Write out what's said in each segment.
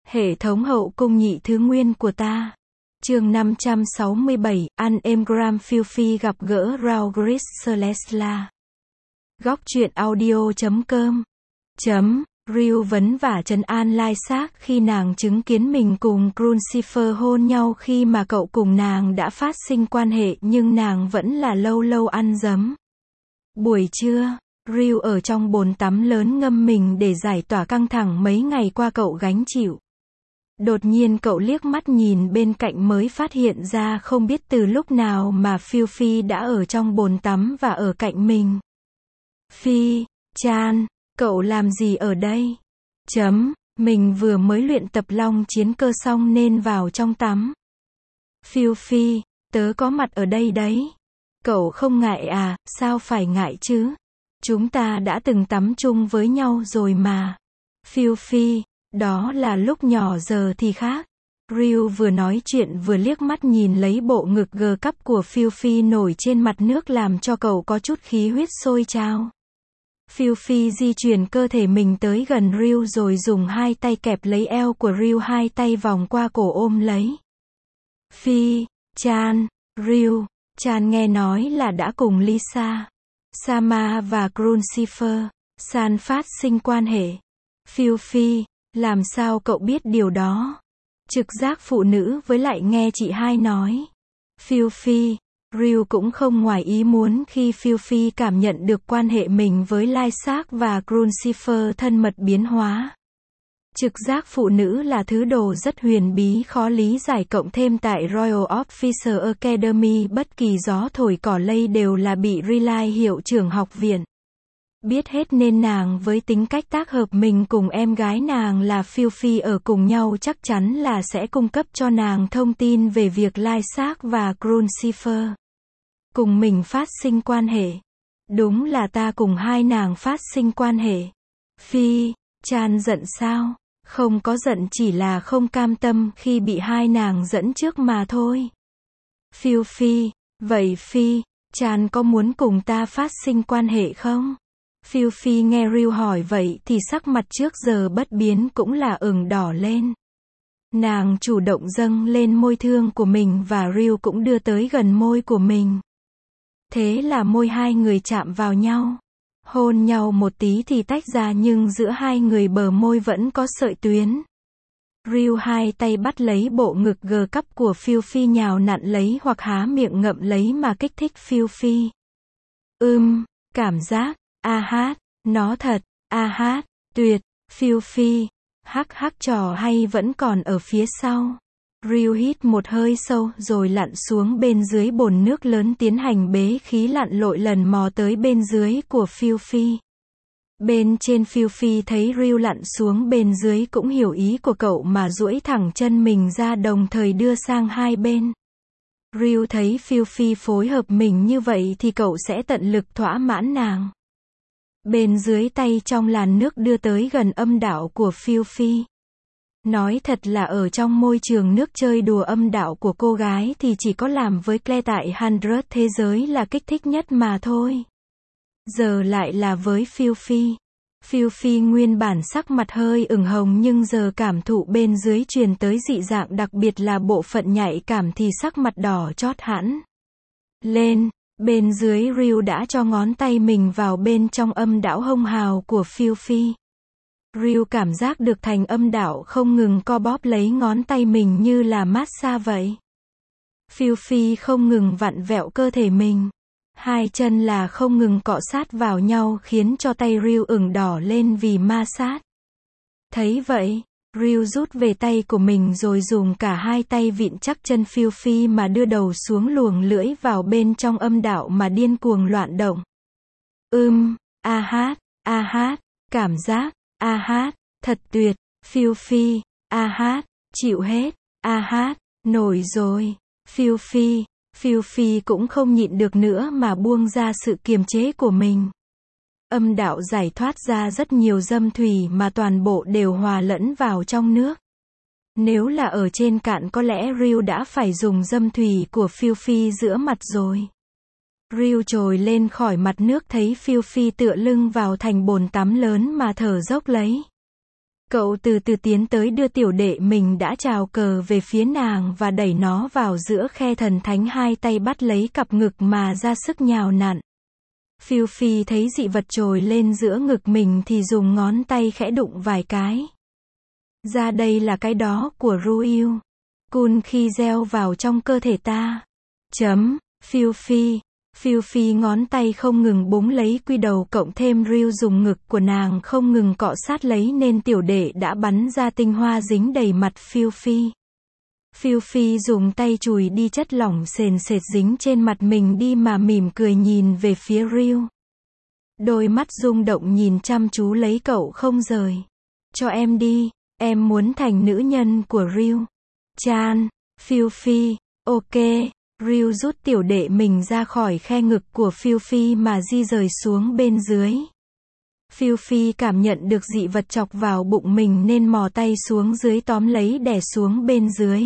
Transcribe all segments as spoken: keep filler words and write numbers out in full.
Hệ thống hậu cung nhị thứ nguyên của ta. Chương năm trăm sáu mươi bảy, ăn êm gram phiêu phi gặp gỡ Raul Gris Celesla. Góc truyện audio chấm com. Chấm, Ryu vấn vả trấn an Lai Xác khi nàng chứng kiến mình cùng Crucifer hôn nhau khi mà cậu cùng nàng đã phát sinh quan hệ nhưng nàng vẫn là lâu lâu ăn dấm. Buổi trưa, Ryu ở trong bồn tắm lớn ngâm mình để giải tỏa căng thẳng mấy ngày qua cậu gánh chịu. Đột nhiên cậu liếc mắt nhìn bên cạnh mới phát hiện ra không biết từ lúc nào mà Phiêu Phi đã ở trong bồn tắm và ở cạnh mình. Phi, Chan, cậu làm gì ở đây? Chấm, mình vừa mới luyện tập long chiến cơ xong nên vào trong tắm. Phiêu Phi, tớ có mặt ở đây đấy. Cậu không ngại à, sao phải ngại chứ? Chúng ta đã từng tắm chung với nhau rồi mà. Phiêu Phi, đó là lúc nhỏ giờ thì khác. Ryu vừa nói chuyện vừa liếc mắt nhìn lấy bộ ngực gờ cắp của Phiêu Phi nổi trên mặt nước làm cho cậu có chút khí huyết sôi trào. Phiêu Phi di chuyển cơ thể mình tới gần Ryu rồi dùng hai tay kẹp lấy eo của Ryu, hai tay vòng qua cổ ôm lấy. Phi, Chan, Ryu, Chan nghe nói là đã cùng Lisa, Sama và Crucifer, San phát sinh quan hệ. Phiêu Phi, làm sao cậu biết điều đó? Trực giác phụ nữ với lại nghe chị hai nói. Phiêu Phi, Ryu cũng không ngoài ý muốn khi Phiêu Phi cảm nhận được quan hệ mình với Lai Xác và Crucifer thân mật biến hóa. Trực giác phụ nữ là thứ đồ rất huyền bí khó lý giải, cộng thêm tại Royal Officer Academy bất kỳ gió thổi cỏ lay đều là bị rely hiệu trưởng học viện. Biết hết nên nàng với tính cách tác hợp mình cùng em gái nàng là Phiêu Phi ở cùng nhau chắc chắn là sẽ cung cấp cho nàng thông tin về việc Lai Xác và Crucifer cùng mình phát sinh quan hệ. Đúng là ta cùng hai nàng phát sinh quan hệ. Phi, Chan giận sao? Không có giận, chỉ là không cam tâm khi bị hai nàng dẫn trước mà thôi. Phiêu Phi, vậy Phi, Chan có muốn cùng ta phát sinh quan hệ không? Phiêu Phi nghe Ryu hỏi vậy thì sắc mặt trước giờ bất biến cũng là ửng đỏ lên. Nàng chủ động dâng lên môi thương của mình và Ryu cũng đưa tới gần môi của mình. Thế là môi hai người chạm vào nhau. Hôn nhau một tí thì tách ra nhưng giữa hai người bờ môi vẫn có sợi tuyến. Ryu hai tay bắt lấy bộ ngực gờ cắp của Phiêu Phi nhào nặn lấy hoặc há miệng ngậm lấy mà kích thích Phiêu Phi. Ưm, cảm giác, a hát, nó thật, a hát, tuyệt, Phiêu Phi, hắc hắc trò hay vẫn còn ở phía sau. Ryu hít một hơi sâu rồi lặn xuống bên dưới bồn nước lớn tiến hành bế khí lặn lội lần mò tới bên dưới của Phiêu Phi. Bên trên Phiêu Phi thấy Ryu lặn xuống bên dưới cũng hiểu ý của cậu mà duỗi thẳng chân mình ra đồng thời đưa sang hai bên. Ryu thấy Phiêu Phi phối hợp mình như vậy thì cậu sẽ tận lực thỏa mãn nàng. Bên dưới tay trong làn nước đưa tới gần âm đạo của Phiêu Phi. Nói thật là ở trong môi trường nước chơi đùa âm đạo của cô gái thì chỉ có làm với Claire tại Hundred thế giới là kích thích nhất mà thôi. Giờ lại là với Phiêu Phi. Phiêu Phi nguyên bản sắc mặt hơi ửng hồng nhưng giờ cảm thụ bên dưới truyền tới dị dạng, đặc biệt là bộ phận nhạy cảm thì sắc mặt đỏ chót hẳn lên. Bên dưới Ryu đã cho ngón tay mình vào bên trong âm đạo hông hào của Phiêu Phi. Ryu cảm giác được thành âm đạo không ngừng co bóp lấy ngón tay mình như là massage vậy. Phiêu Phi không ngừng vặn vẹo cơ thể mình. Hai chân là không ngừng cọ sát vào nhau khiến cho tay Ryu ửng đỏ lên vì ma sát. Thấy vậy, Ryu rút về tay của mình rồi dùng cả hai tay vịn chắc chân Phiêu Phi mà đưa đầu xuống luồng lưỡi vào bên trong âm đạo mà điên cuồng loạn động. Ưm, a hát, a hát, cảm giác, a hát, thật tuyệt, Phiêu Phi, a hát, chịu hết, a hát, nổi rồi, Phiêu Phi, Phiêu Phi cũng không nhịn được nữa mà buông ra sự kiềm chế của mình. Âm đạo giải thoát ra rất nhiều dâm thủy mà toàn bộ đều hòa lẫn vào trong nước. Nếu là ở trên cạn có lẽ Ryu đã phải dùng dâm thủy của Phiêu Phi giữa mặt rồi. Ryu trồi lên khỏi mặt nước thấy Phiêu Phi tựa lưng vào thành bồn tắm lớn mà thở dốc lấy. Cậu từ từ tiến tới đưa tiểu đệ mình đã trào cờ về phía nàng và đẩy nó vào giữa khe thần thánh, hai tay bắt lấy cặp ngực mà ra sức nhào nặn. Phiêu Phi thấy dị vật trồi lên giữa ngực mình thì dùng ngón tay khẽ đụng vài cái. Ra đây là cái đó của Ryu. Kun khi gieo vào trong cơ thể ta. Chấm. Phiêu Phi. Phiêu Phi ngón tay không ngừng búng lấy quy đầu cộng thêm Ryu dùng ngực của nàng không ngừng cọ sát lấy nên tiểu đệ đã bắn ra tinh hoa dính đầy mặt Phiêu Phi. Phiêu Phi dùng tay chùi đi chất lỏng sền sệt dính trên mặt mình đi mà mỉm cười nhìn về phía Ryu. Đôi mắt rung động nhìn chăm chú lấy cậu không rời. Cho em đi, em muốn thành nữ nhân của Ryu. Chan. Phiêu Phi. Ok. Ryu rút tiểu đệ mình ra khỏi khe ngực của Phiêu Phi mà di rời xuống bên dưới. Phiêu Phi cảm nhận được dị vật chọc vào bụng mình nên mò tay xuống dưới tóm lấy đè xuống bên dưới.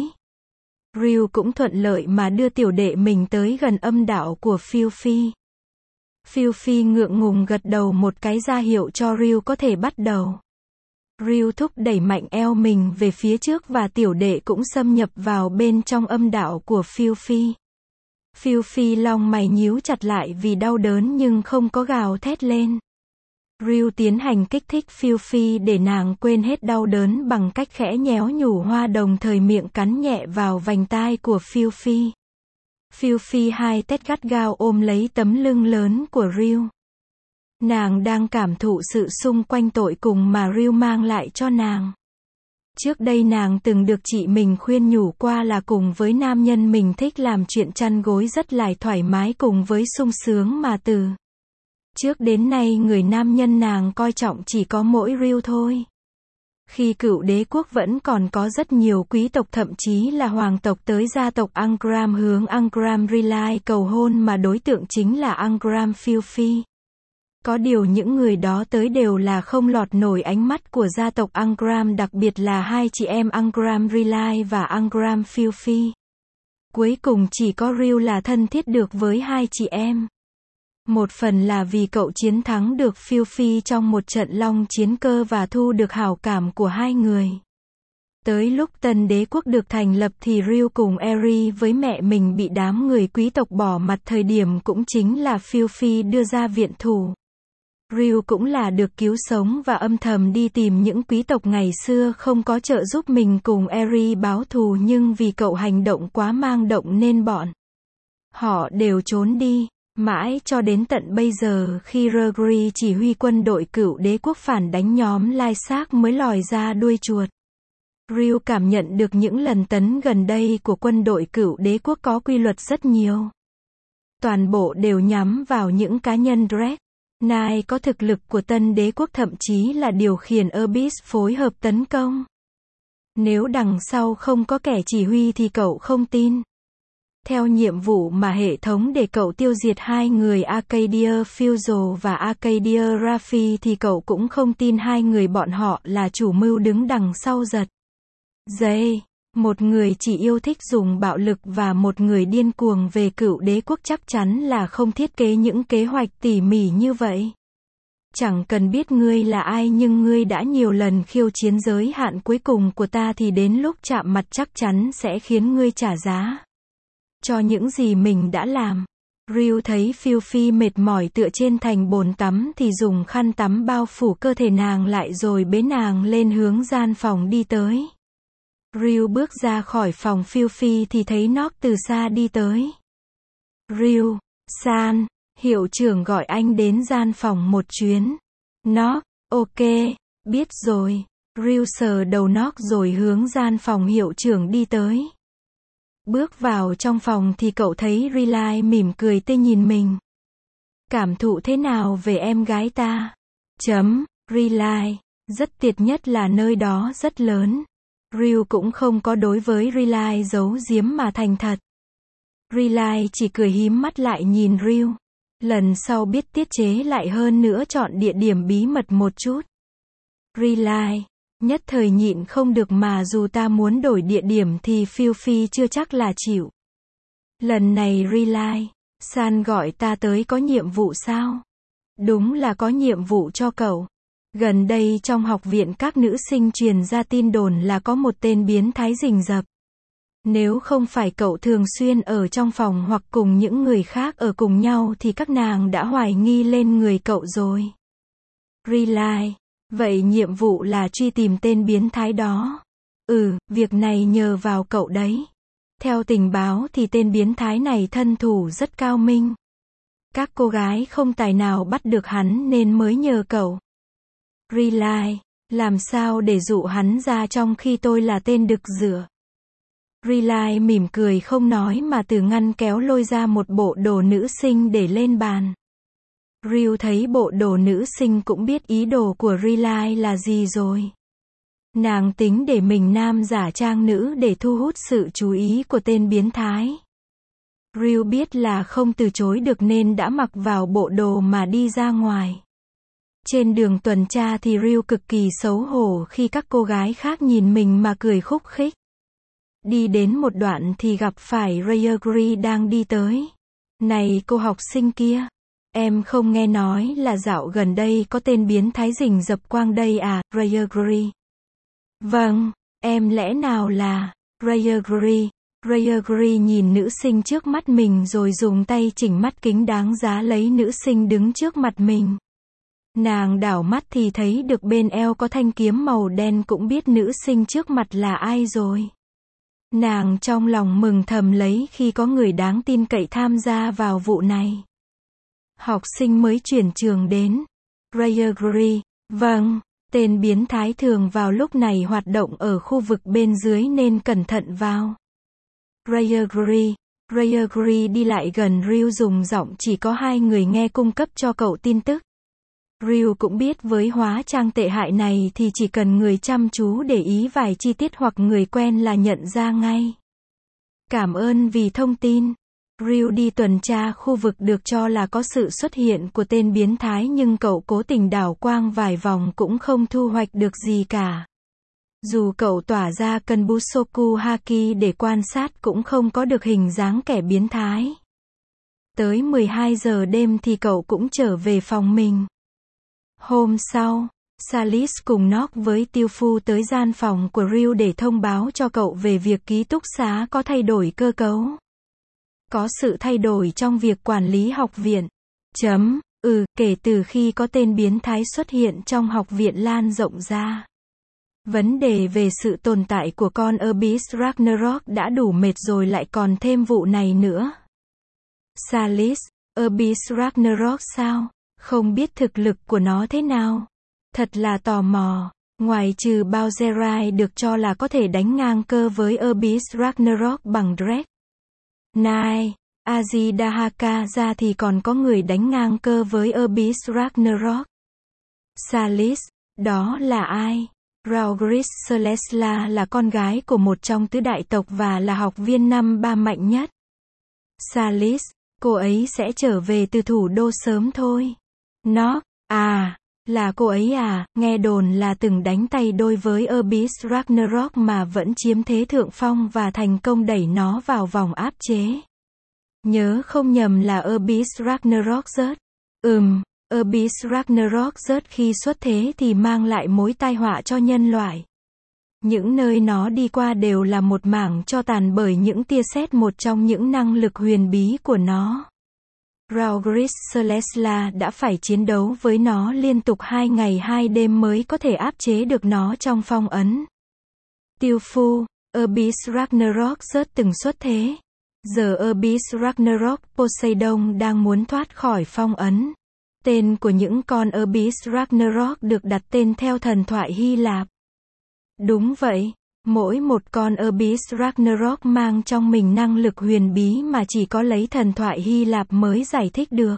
Ryu cũng thuận lợi mà đưa tiểu đệ mình tới gần âm đạo của Phiêu Phi. Phiêu Phi ngượng ngùng gật đầu một cái ra hiệu cho Ryu có thể bắt đầu. Ryu thúc đẩy mạnh eo mình về phía trước và tiểu đệ cũng xâm nhập vào bên trong âm đạo của Phiêu Phi. Phiêu Phi long mày nhíu chặt lại vì đau đớn nhưng không có gào thét lên. Ryu tiến hành kích thích Phiêu Phi để nàng quên hết đau đớn bằng cách khẽ nhéo nhủ hoa đồng thời miệng cắn nhẹ vào vành tai của Phiêu Phi. Phiêu Phi hai tét gắt gao ôm lấy tấm lưng lớn của Ryu. Nàng đang cảm thụ sự xung quanh tội cùng mà Ryu mang lại cho nàng. Trước đây nàng từng được chị mình khuyên nhủ qua là cùng với nam nhân mình thích làm chuyện chăn gối rất là thoải mái cùng với sung sướng mà từ trước đến nay người nam nhân nàng coi trọng chỉ có mỗi Ryu thôi. Khi cựu đế quốc vẫn còn có rất nhiều quý tộc thậm chí là hoàng tộc tới gia tộc Angram hướng Angram Relay cầu hôn mà đối tượng chính là Angram Phiêu Phi. Có điều những người đó tới đều là không lọt nổi ánh mắt của gia tộc Angram, đặc biệt là hai chị em Angram Relay và Angram Phiêu Phi. Cuối cùng chỉ có Ryu là thân thiết được với hai chị em. Một phần là vì cậu chiến thắng được Phiêu Phi trong một trận long chiến cơ và thu được hảo cảm của hai người. Tới lúc tân đế quốc được thành lập thì Ryu cùng Eri với mẹ mình bị đám người quý tộc bỏ mặt, thời điểm cũng chính là Phiêu Phi đưa ra viện thủ. Ryu cũng là được cứu sống và âm thầm đi tìm những quý tộc ngày xưa không có trợ giúp mình cùng Eri báo thù, nhưng vì cậu hành động quá mang động nên bọn họ đều trốn đi. Mãi cho đến tận bây giờ khi Rugri chỉ huy quân đội cựu đế quốc phản đánh nhóm Lai Xác mới lòi ra đuôi chuột. Ryu cảm nhận được những lần tấn gần đây của quân đội cựu đế quốc có quy luật rất nhiều. Toàn bộ đều nhắm vào những cá nhân Dread Knight có thực lực của tân đế quốc, thậm chí là điều khiển Abyss phối hợp tấn công. Nếu đằng sau không có kẻ chỉ huy thì cậu không tin. Theo nhiệm vụ mà hệ thống để cậu tiêu diệt hai người Arcadia Fuso và Arcadia Raffi thì cậu cũng không tin hai người bọn họ là chủ mưu đứng đằng sau giật dây. Một người chỉ yêu thích dùng bạo lực và một người điên cuồng về cựu đế quốc chắc chắn là không thiết kế những kế hoạch tỉ mỉ như vậy. Chẳng cần biết ngươi là ai nhưng ngươi đã nhiều lần khiêu chiến giới hạn cuối cùng của ta thì đến lúc chạm mặt chắc chắn sẽ khiến ngươi trả giá cho những gì mình đã làm. Ryu thấy Phiêu Phi mệt mỏi tựa trên thành bồn tắm thì dùng khăn tắm bao phủ cơ thể nàng lại rồi bế nàng lên hướng gian phòng đi tới. Ryu bước ra khỏi phòng Phiêu Phi thì thấy Nock từ xa đi tới. Ryu, san, hiệu trưởng gọi anh đến gian phòng một chuyến. Nock, ok, biết rồi. Ryu sờ đầu Nock rồi hướng gian phòng hiệu trưởng đi tới. Bước vào trong phòng thì cậu thấy Relay mỉm cười tê nhìn mình. Cảm thụ thế nào về em gái ta? Chấm, Relay, rất tuyệt, nhất là nơi đó rất lớn. Ryu cũng không có đối với Relay giấu giếm mà thành thật. Relay chỉ cười hím mắt lại nhìn Ryu. Lần sau biết tiết chế lại hơn nữa, chọn địa điểm bí mật một chút. Relay, nhất thời nhịn không được mà dù ta muốn đổi địa điểm thì Phiêu Phi chưa chắc là chịu. Lần này Relay, san gọi ta tới có nhiệm vụ sao? Đúng là có nhiệm vụ cho cậu. Gần đây trong học viện các nữ sinh truyền ra tin đồn là có một tên biến thái rình rập. Nếu không phải cậu thường xuyên ở trong phòng hoặc cùng những người khác ở cùng nhau thì các nàng đã hoài nghi lên người cậu rồi. Really? Vậy nhiệm vụ là truy tìm tên biến thái đó. Ừ, việc này nhờ vào cậu đấy. Theo tình báo thì tên biến thái này thân thủ rất cao minh. Các cô gái không tài nào bắt được hắn nên mới nhờ cậu. Really? Làm sao để dụ hắn ra trong khi tôi là tên đực rửa? Really mỉm cười không nói mà từ ngăn kéo lôi ra một bộ đồ nữ sinh để lên bàn. Ryu thấy bộ đồ nữ sinh cũng biết ý đồ của Really là gì rồi. Nàng tính để mình nam giả trang nữ để thu hút sự chú ý của tên biến thái. Ryu biết là không từ chối được nên đã mặc vào bộ đồ mà đi ra ngoài. Trên đường tuần tra thì Ryu cực kỳ xấu hổ khi các cô gái khác nhìn mình mà cười khúc khích. Đi đến một đoạn thì gặp phải Ryuguri đang đi tới. Này cô học sinh kia, em không nghe nói là dạo gần đây có tên biến thái rình rập quang đây à, Ryuguri? Vâng, em lẽ nào là Ryuguri? Ryuguri nhìn nữ sinh trước mắt mình rồi dùng tay chỉnh mắt kính đáng giá lấy nữ sinh đứng trước mặt mình. Nàng đảo mắt thì thấy được bên eo có thanh kiếm màu đen cũng biết nữ sinh trước mặt là ai rồi. Nàng trong lòng mừng thầm lấy khi có người đáng tin cậy tham gia vào vụ này. Học sinh mới chuyển trường đến. Ryuguri, vâng, tên biến thái thường vào lúc này hoạt động ở khu vực bên dưới nên cẩn thận vào. Ryuguri, Ryuguri đi lại gần Ryu dùng giọng chỉ có hai người nghe cung cấp cho cậu tin tức. Ryu cũng biết với hóa trang tệ hại này thì chỉ cần người chăm chú để ý vài chi tiết hoặc người quen là nhận ra ngay. Cảm ơn vì thông tin. Ryu đi tuần tra khu vực được cho là có sự xuất hiện của tên biến thái nhưng cậu cố tình đảo quang vài vòng cũng không thu hoạch được gì cả. Dù cậu tỏa ra Kanbusoku Haki để quan sát cũng không có được hình dáng kẻ biến thái. Tới mười hai giờ đêm thì cậu cũng trở về phòng mình. Hôm sau, Salis cùng Nock với Tiêu Phu tới gian phòng của Ryu để thông báo cho cậu về việc ký túc xá có thay đổi cơ cấu. Có sự thay đổi trong việc quản lý học viện. Chấm, ừ, kể từ khi có tên biến thái xuất hiện trong học viện lan rộng ra. Vấn đề về sự tồn tại của con Abyss Ragnarok đã đủ mệt rồi lại còn thêm vụ này nữa. Salis, Abyss Ragnarok sao? Không biết thực lực của nó thế nào. Thật là tò mò. Ngoài trừ Bowserai được cho là có thể đánh ngang cơ với Abyss Ragnarok bằng Drake. Nai, Azidahaka ra thì còn có người đánh ngang cơ với Abyss Ragnarok. Salis, đó là ai? Raugris Celesla là con gái của một trong tứ đại tộc và là học viên năm ba mạnh nhất. Salis, cô ấy sẽ trở về từ thủ đô sớm thôi. Nó, à, là cô ấy à, nghe đồn là từng đánh tay đôi với Abyss Ragnarok mà vẫn chiếm thế thượng phong và thành công đẩy nó vào vòng áp chế. Nhớ không nhầm là Abyss Ragnarok rớt. Ừm, Abyss Ragnarok rớt khi xuất thế thì mang lại mối tai họa cho nhân loại. Những nơi nó đi qua đều là một mảng tro tàn bởi những tia sét, một trong những năng lực huyền bí của nó. Raugris Celesla đã phải chiến đấu với nó liên tục hai ngày hai đêm mới có thể áp chế được nó trong phong ấn. Tiêu Phu, Abyss Ragnarok rớt từng xuất thế. Giờ Abyss Ragnarok Poseidon đang muốn thoát khỏi phong ấn. Tên của những con Abyss Ragnarok được đặt tên theo thần thoại Hy Lạp. Đúng vậy, mỗi một con Abyss Ragnarok mang trong mình năng lực huyền bí mà chỉ có lấy thần thoại Hy Lạp mới giải thích được.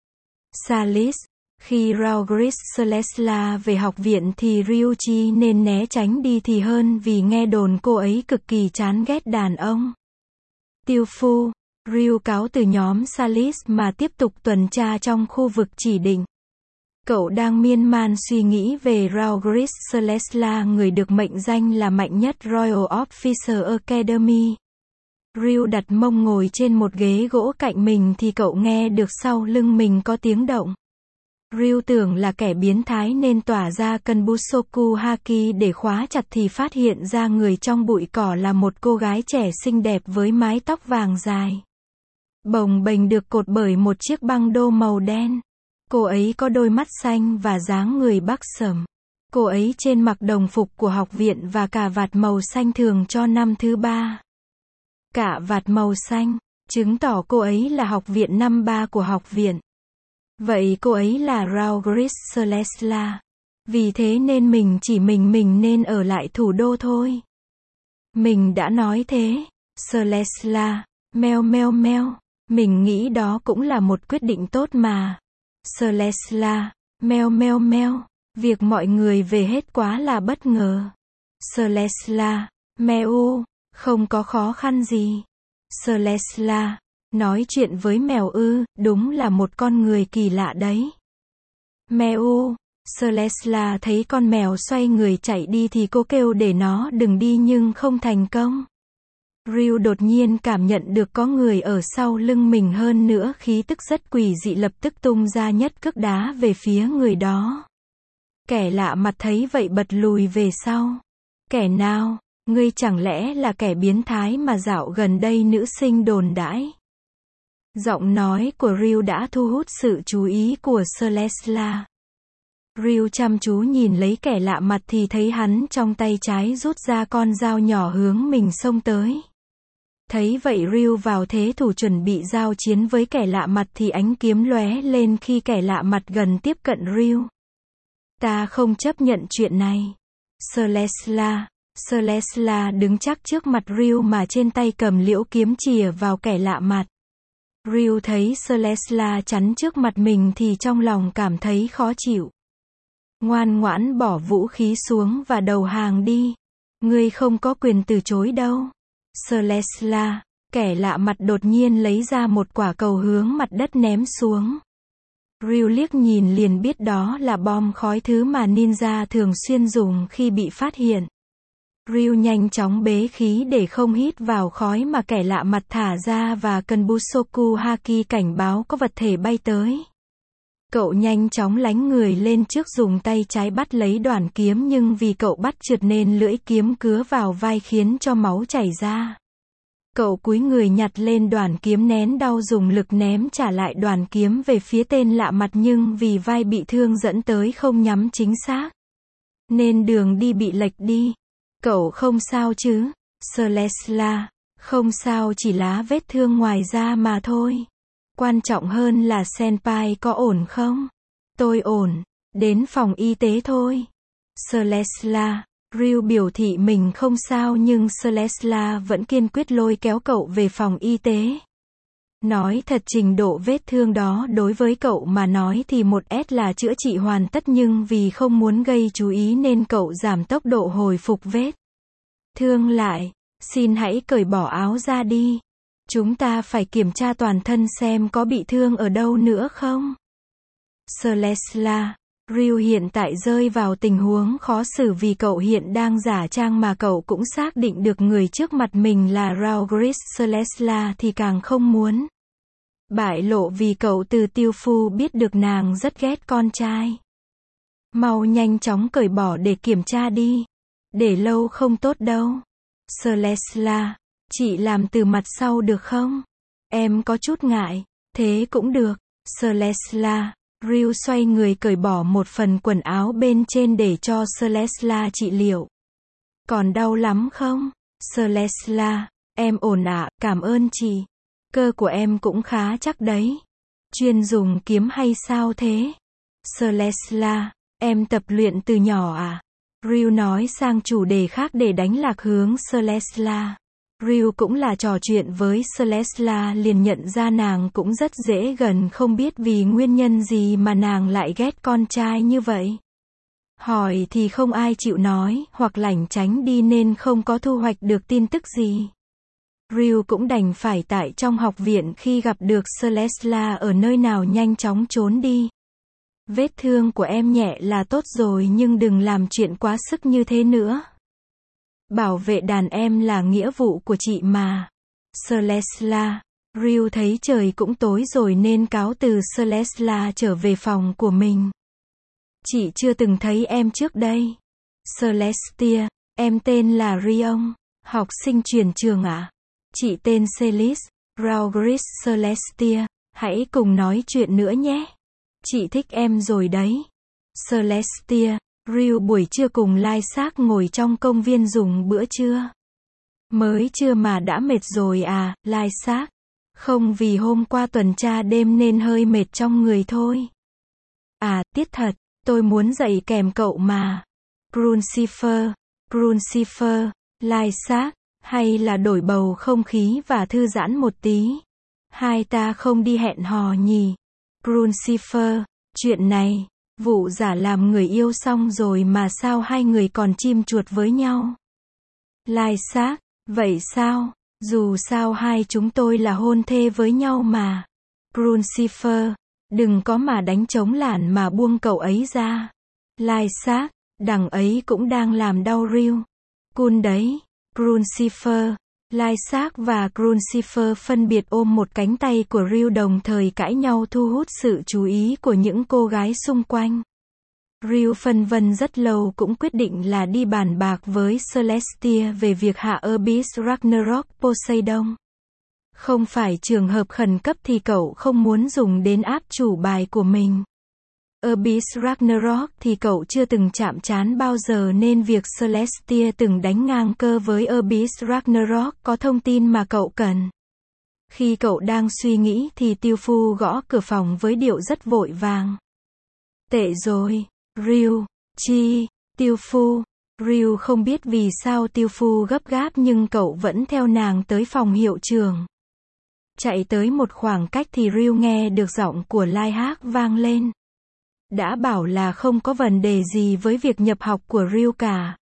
Salis, khi Raugris Celesla về học viện thì Ryuji nên né tránh đi thì hơn vì nghe đồn cô ấy cực kỳ chán ghét đàn ông. Tiêu Phu, Ryu cáo từ nhóm Salis mà tiếp tục tuần tra trong khu vực chỉ định. Cậu đang miên man suy nghĩ về Raugris Celesla, người được mệnh danh là mạnh nhất Royal Officer Academy. Ryu đặt mông ngồi trên một ghế gỗ cạnh mình thì cậu nghe được sau lưng mình có tiếng động. Ryu tưởng là kẻ biến thái nên tỏa ra Kenbusoku Haki để khóa chặt thì phát hiện ra người trong bụi cỏ là một cô gái trẻ xinh đẹp với mái tóc vàng dài. Bồng bềnh được cột bởi một chiếc băng đô màu đen. Cô ấy có đôi mắt xanh và dáng người bắc sẩm. Cô ấy trên mặc đồng phục của học viện và cà vạt màu xanh thường cho năm thứ ba. Cà vạt màu xanh, chứng tỏ cô ấy là học viện năm ba của học viện. Vậy cô ấy là Raugris Celesla. Vì thế nên mình chỉ mình mình nên ở lại thủ đô thôi. Mình đã nói thế. Celesla, meo meo meo. Mình nghĩ đó cũng là một quyết định tốt mà. Celesla, meo meo meo. Việc mọi người về hết quá là bất ngờ. Celesla, meo, không có khó khăn gì. Celesla, nói chuyện với mèo ư, đúng là một con người kỳ lạ đấy. Meo, Celesla thấy con mèo xoay người chạy đi thì cô kêu để nó đừng đi nhưng không thành công. Ryu đột nhiên cảm nhận được có người ở sau lưng mình, hơn nữa khí tức rất quỷ dị, lập tức tung ra nhất cước đá về phía người đó. Kẻ lạ mặt thấy vậy bật lùi về sau. Kẻ nào? Ngươi chẳng lẽ là kẻ biến thái mà dạo gần đây nữ sinh đồn đãi? Giọng nói của Ryu đã thu hút sự chú ý của Celesla. Ryu chăm chú nhìn lấy kẻ lạ mặt thì thấy hắn trong tay trái rút ra con dao nhỏ hướng mình xông tới. Thấy vậy Ryu vào thế thủ chuẩn bị giao chiến với kẻ lạ mặt thì ánh kiếm lóe lên khi kẻ lạ mặt gần tiếp cận Ryu. Ta không chấp nhận chuyện này. Celesla, Celesla đứng chắc trước mặt Ryu mà trên tay cầm liễu kiếm chìa vào kẻ lạ mặt. Ryu thấy Celesla chắn trước mặt mình thì trong lòng cảm thấy khó chịu. Ngoan ngoãn bỏ vũ khí xuống và đầu hàng đi. Ngươi không có quyền từ chối đâu. Celesla, kẻ lạ mặt đột nhiên lấy ra một quả cầu hướng mặt đất ném xuống. Ryu liếc nhìn liền biết đó là bom khói, thứ mà ninja thường xuyên dùng khi bị phát hiện. Ryu nhanh chóng bế khí để không hít vào khói mà kẻ lạ mặt thả ra và Kenbusoku Haki cảnh báo có vật thể bay tới. Cậu nhanh chóng lánh người lên trước, dùng tay trái bắt lấy đoản kiếm nhưng vì cậu bắt trượt nên lưỡi kiếm cứa vào vai khiến cho máu chảy ra. Cậu cúi người nhặt lên đoản kiếm, nén đau dùng lực ném trả lại đoản kiếm về phía tên lạ mặt nhưng vì vai bị thương dẫn tới không nhắm chính xác. Nên đường đi bị lệch đi. Cậu không sao chứ? Celesla, không sao, chỉ lá vết thương ngoài da mà thôi. Quan trọng hơn là senpai có ổn không? Tôi ổn, đến phòng y tế thôi. Celesla, Ryu biểu thị mình không sao nhưng Celesla vẫn kiên quyết lôi kéo cậu về phòng y tế. Nói thật, trình độ vết thương đó đối với cậu mà nói thì một S là chữa trị hoàn tất, nhưng vì không muốn gây chú ý nên cậu giảm tốc độ hồi phục vết thương lại. Xin hãy cởi bỏ áo ra đi. Chúng ta phải kiểm tra toàn thân xem có bị thương ở đâu nữa không. Celesla, Ryu hiện tại rơi vào tình huống khó xử vì cậu hiện đang giả trang mà cậu cũng xác định được người trước mặt mình là Raugris Celesla thì càng không muốn bại lộ vì cậu từ Tiêu Phu biết được nàng rất ghét con trai. Mau nhanh chóng cởi bỏ để kiểm tra đi. Để lâu không tốt đâu. Celesla, chị làm từ mặt sau được không? Em có chút ngại. Thế cũng được. Celesla, Ryu xoay người cởi bỏ một phần quần áo bên trên để cho Celesla trị liệu. Còn đau lắm không? Celesla, em ổn ạ, cảm ơn chị. Cơ của em cũng khá chắc đấy. Chuyên dùng kiếm hay sao thế? Celesla, em tập luyện từ nhỏ à? Ryu nói sang chủ đề khác để đánh lạc hướng Celesla. Ryu cũng là trò chuyện với Celesla liền nhận ra nàng cũng rất dễ gần, không biết vì nguyên nhân gì mà nàng lại ghét con trai như vậy. Hỏi thì không ai chịu nói, hoặc lảng tránh đi nên không có thu hoạch được tin tức gì. Ryu cũng đành phải tại trong học viện khi gặp được Celesla ở nơi nào nhanh chóng trốn đi. Vết thương của em nhẹ là tốt rồi nhưng đừng làm chuyện quá sức như thế nữa. Bảo vệ đàn em là nghĩa vụ của chị mà. Celesla, Ryu thấy trời cũng tối rồi nên cáo từ Celestia trở về phòng của mình. Chị chưa từng thấy em trước đây. Celestia, em tên là Rion, học sinh chuyển trường ạ. Chị tên Celis, Raugris Celestia, hãy cùng nói chuyện nữa nhé. Chị thích em rồi đấy. Celestia, Ryu buổi trưa cùng Lai Xác ngồi trong công viên dùng bữa trưa. Mới trưa mà đã mệt rồi à, Lai Xác? Không, vì hôm qua tuần tra đêm nên hơi mệt trong người thôi. À, tiếc thật, tôi muốn dậy kèm cậu mà. Crucifer, Crucifer, Lai Xác, hay là đổi bầu không khí và thư giãn một tí. Hai ta không đi hẹn hò nhỉ? Crucifer, chuyện này, vụ giả làm người yêu xong rồi mà sao hai người còn chim chuột với nhau? Lai Xác, vậy sao? Dù sao hai chúng tôi là hôn thê với nhau mà. Crucifer, đừng có mà đánh trống lảng mà buông cậu ấy ra. Lai Xác, đằng ấy cũng đang làm đau Ryu. Cool đấy. Crucifer, Lai Xác và Crucifer phân biệt ôm một cánh tay của Ryu đồng thời cãi nhau thu hút sự chú ý của những cô gái xung quanh. Ryu phân vân rất lâu cũng quyết định là đi bàn bạc với Celestia về việc hạ Abyss Ragnarok Poseidon. Không phải trường hợp khẩn cấp thì cậu không muốn dùng đến áp chủ bài của mình. Abyss Ragnarok thì cậu chưa từng chạm trán bao giờ nên việc Celestia từng đánh ngang cơ với Abyss Ragnarok có thông tin mà cậu cần. Khi cậu đang suy nghĩ thì Tiêu Phu gõ cửa phòng với điệu rất vội vàng. Tệ rồi, Ryu, chi, Tiêu Phu. Ryu không biết vì sao Tiêu Phu gấp gáp nhưng cậu vẫn theo nàng tới phòng hiệu trưởng. Chạy tới một khoảng cách thì Ryu nghe được giọng của Lai Hắc vang lên. Đã bảo là không có vấn đề gì với việc nhập học của Ryu cả.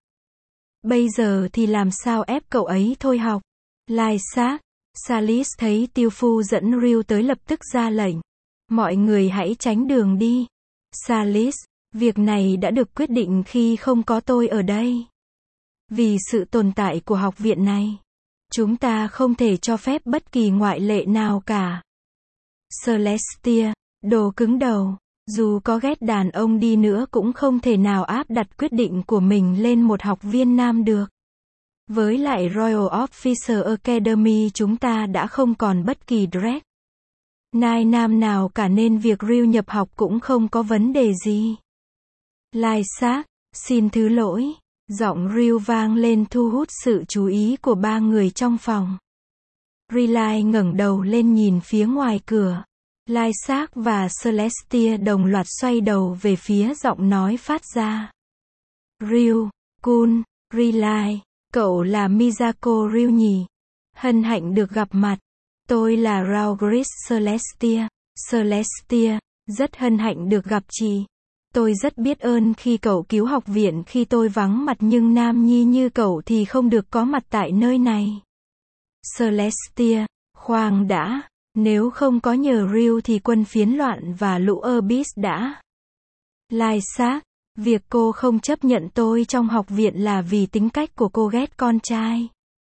Bây giờ thì làm sao ép cậu ấy thôi học. Lai Xác, Salis thấy Tiêu Phu dẫn Ryu tới lập tức ra lệnh. Mọi người hãy tránh đường đi. Salis, việc này đã được quyết định khi không có tôi ở đây. Vì sự tồn tại của học viện này, chúng ta không thể cho phép bất kỳ ngoại lệ nào cả. Celestia, đồ cứng đầu. Dù có ghét đàn ông đi nữa cũng không thể nào áp đặt quyết định của mình lên một học viên nam được. Với lại Royal Officer Academy chúng ta đã không còn bất kỳ drag nai nam nào cả nên việc Ryu nhập học cũng không có vấn đề gì. Lai Xác, xin thứ lỗi. Giọng Ryu vang lên thu hút sự chú ý của ba người trong phòng. Riley ngẩng đầu lên nhìn phía ngoài cửa. Lai Xác và Celestia đồng loạt xoay đầu về phía giọng nói phát ra. Ryu, Kun, Riley, cậu là Miyako Ryu nhỉ? Hân hạnh được gặp mặt. Tôi là Raugris Celestia. Celestia, rất hân hạnh được gặp chị. Tôi rất biết ơn khi cậu cứu học viện khi tôi vắng mặt nhưng nam nhi như cậu thì không được có mặt tại nơi này. Celestia, khoan đã. Nếu không có nhờ Ryu thì quân phiến loạn và lũ Abyss đã. Lai Xác, việc cô không chấp nhận tôi trong học viện là vì tính cách của cô ghét con trai?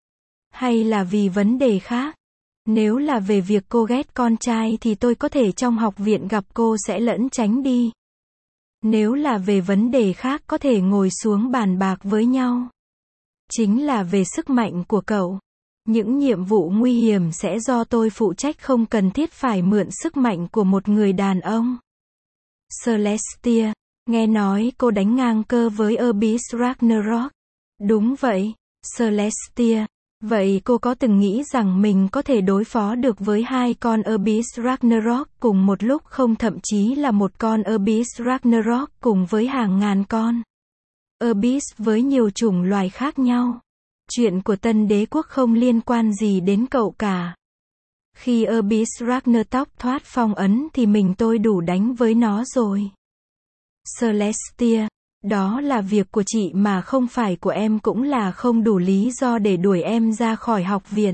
Hay là vì vấn đề khác? Nếu là về việc cô ghét con trai thì tôi có thể trong học viện gặp cô sẽ lẫn tránh đi. Nếu là về vấn đề khác có thể ngồi xuống bàn bạc với nhau. Chính là về sức mạnh của cậu. Những nhiệm vụ nguy hiểm sẽ do tôi phụ trách không cần thiết phải mượn sức mạnh của một người đàn ông. Celestia, nghe nói cô đánh ngang cơ với Abyss Ragnarok. Đúng vậy, Celestia. Vậy cô có từng nghĩ rằng mình có thể đối phó được với hai con Abyss Ragnarok cùng một lúc không, thậm chí là một con Abyss Ragnarok cùng với hàng ngàn con Abyss với nhiều chủng loài khác nhau? Chuyện của Tân Đế Quốc không liên quan gì đến cậu cả. Khi Abyss Ragnarok thoát phong ấn thì mình tôi đủ đánh với nó rồi. Celestia, đó là việc của chị mà không phải của em, cũng là không đủ lý do để đuổi em ra khỏi học viện.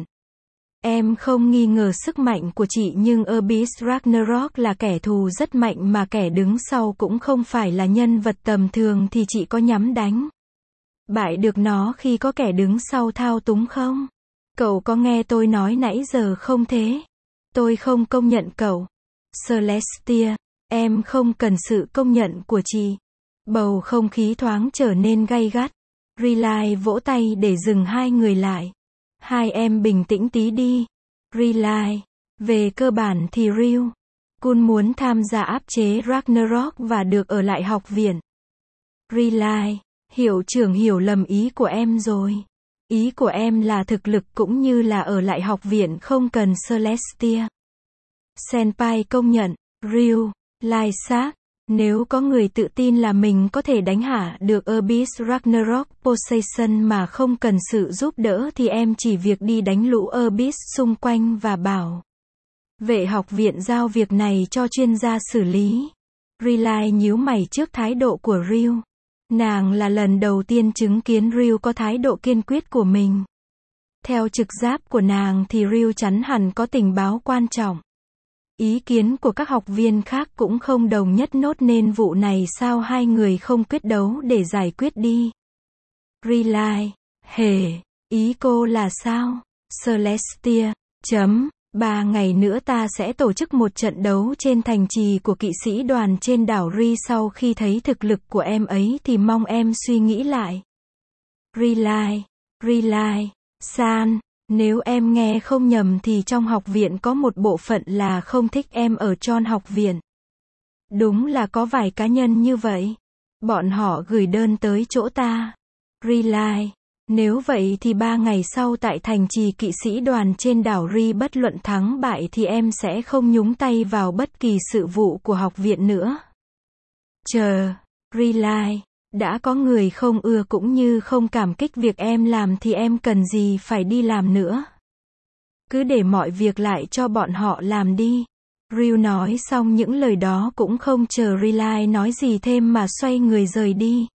Em không nghi ngờ sức mạnh của chị nhưng Abyss Ragnarok là kẻ thù rất mạnh mà kẻ đứng sau cũng không phải là nhân vật tầm thường thì chị có nhắm đánh bại được nó khi có kẻ đứng sau thao túng không? Cậu có nghe tôi nói nãy giờ không thế? Tôi không công nhận cậu. Celestia, em không cần sự công nhận của chị. Bầu không khí thoáng trở nên gay gắt. Riley vỗ tay để dừng hai người lại. Hai em bình tĩnh tí đi. Riley, về cơ bản thì Ryu Kun muốn tham gia áp chế Ragnarok và được ở lại học viện. Riley, hiệu trưởng hiểu lầm ý của em rồi. Ý của em là thực lực cũng như là ở lại học viện không cần Celestia. Senpai công nhận. Ryu, Lysak, nếu có người tự tin là mình có thể đánh hạ được Abyss Ragnarok Poseidon mà không cần sự giúp đỡ thì em chỉ việc đi đánh lũ Abyss xung quanh và bảo vệ học viện giao việc này cho chuyên gia xử lý. Riley nhíu mày trước thái độ của Ryu. Nàng là lần đầu tiên chứng kiến Ryu có thái độ kiên quyết của mình. Theo trực giác của nàng thì Ryu chắn hẳn có tình báo quan trọng. Ý kiến của các học viên khác cũng không đồng nhất, nốt nên vụ này sao hai người không quyết đấu để giải quyết đi. Riley, hề, ý cô là sao? Celestia, chấm, ba ngày nữa ta sẽ tổ chức một trận đấu trên thành trì của kỵ sĩ đoàn trên đảo Ri, sau khi thấy thực lực của em ấy thì mong em suy nghĩ lại. Riley, Riley, San, nếu em nghe không nhầm thì trong học viện có một bộ phận là không thích em ở John học viện. Đúng là có vài cá nhân như vậy. Bọn họ gửi đơn tới chỗ ta. Riley, nếu vậy thì ba ngày sau tại thành trì kỵ sĩ đoàn trên đảo Ri, bất luận thắng bại thì em sẽ không nhúng tay vào bất kỳ sự vụ của học viện nữa. Chờ, Riley, đã có người không ưa cũng như không cảm kích việc em làm thì em cần gì phải đi làm nữa. Cứ để mọi việc lại cho bọn họ làm đi. Ryu nói xong những lời đó cũng không chờ Riley nói gì thêm mà xoay người rời đi.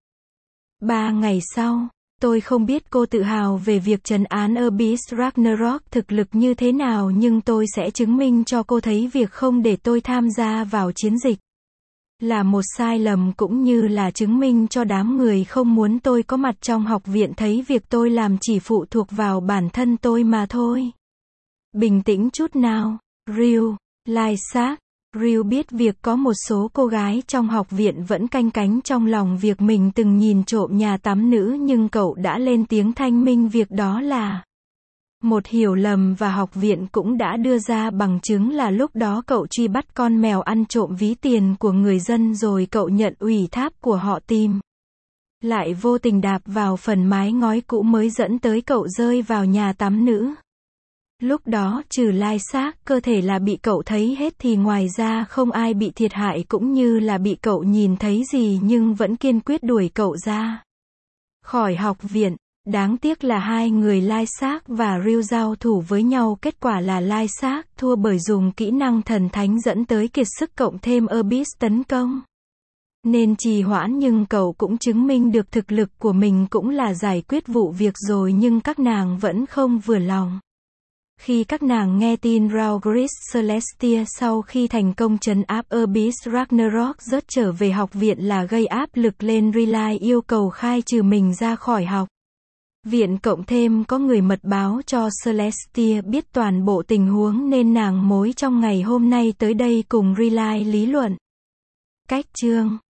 Ba ngày sau, tôi không biết cô tự hào về việc trấn án Abyss Ragnarok thực lực như thế nào, nhưng tôi sẽ chứng minh cho cô thấy việc không để tôi tham gia vào chiến dịch là một sai lầm, cũng như là chứng minh cho đám người không muốn tôi có mặt trong học viện thấy việc tôi làm chỉ phụ thuộc vào bản thân tôi mà thôi. Bình tĩnh chút nào, Ryu, Lysak. Ryu biết việc có một số cô gái trong học viện vẫn canh cánh trong lòng việc mình từng nhìn trộm nhà tắm nữ, nhưng cậu đã lên tiếng thanh minh việc đó là một hiểu lầm và học viện cũng đã đưa ra bằng chứng là lúc đó cậu truy bắt con mèo ăn trộm ví tiền của người dân rồi cậu nhận ủy thác của họ tìm lại vô tình đạp vào phần mái ngói cũ mới dẫn tới cậu rơi vào nhà tắm nữ. Lúc đó trừ Lysak cơ thể là bị cậu thấy hết thì ngoài ra không ai bị thiệt hại cũng như là bị cậu nhìn thấy gì, nhưng vẫn kiên quyết đuổi cậu ra khỏi học viện. Đáng tiếc là hai người Lysak và Ryu giao thủ với nhau, kết quả là Lysak thua bởi dùng kỹ năng thần thánh dẫn tới kiệt sức cộng thêm Abyss tấn công. Nên trì hoãn, nhưng cậu cũng chứng minh được thực lực của mình cũng là giải quyết vụ việc rồi, nhưng các nàng vẫn không vừa lòng. Khi các nàng nghe tin Raugris Celestia sau khi thành công trấn áp Abyss Ragnarok rớt trở về học viện là gây áp lực lên Riley, yêu cầu khai trừ mình ra khỏi học viện, cộng thêm có người mật báo cho Celestia biết toàn bộ tình huống nên nàng mối trong ngày hôm nay tới đây cùng Riley lý luận. Cách chương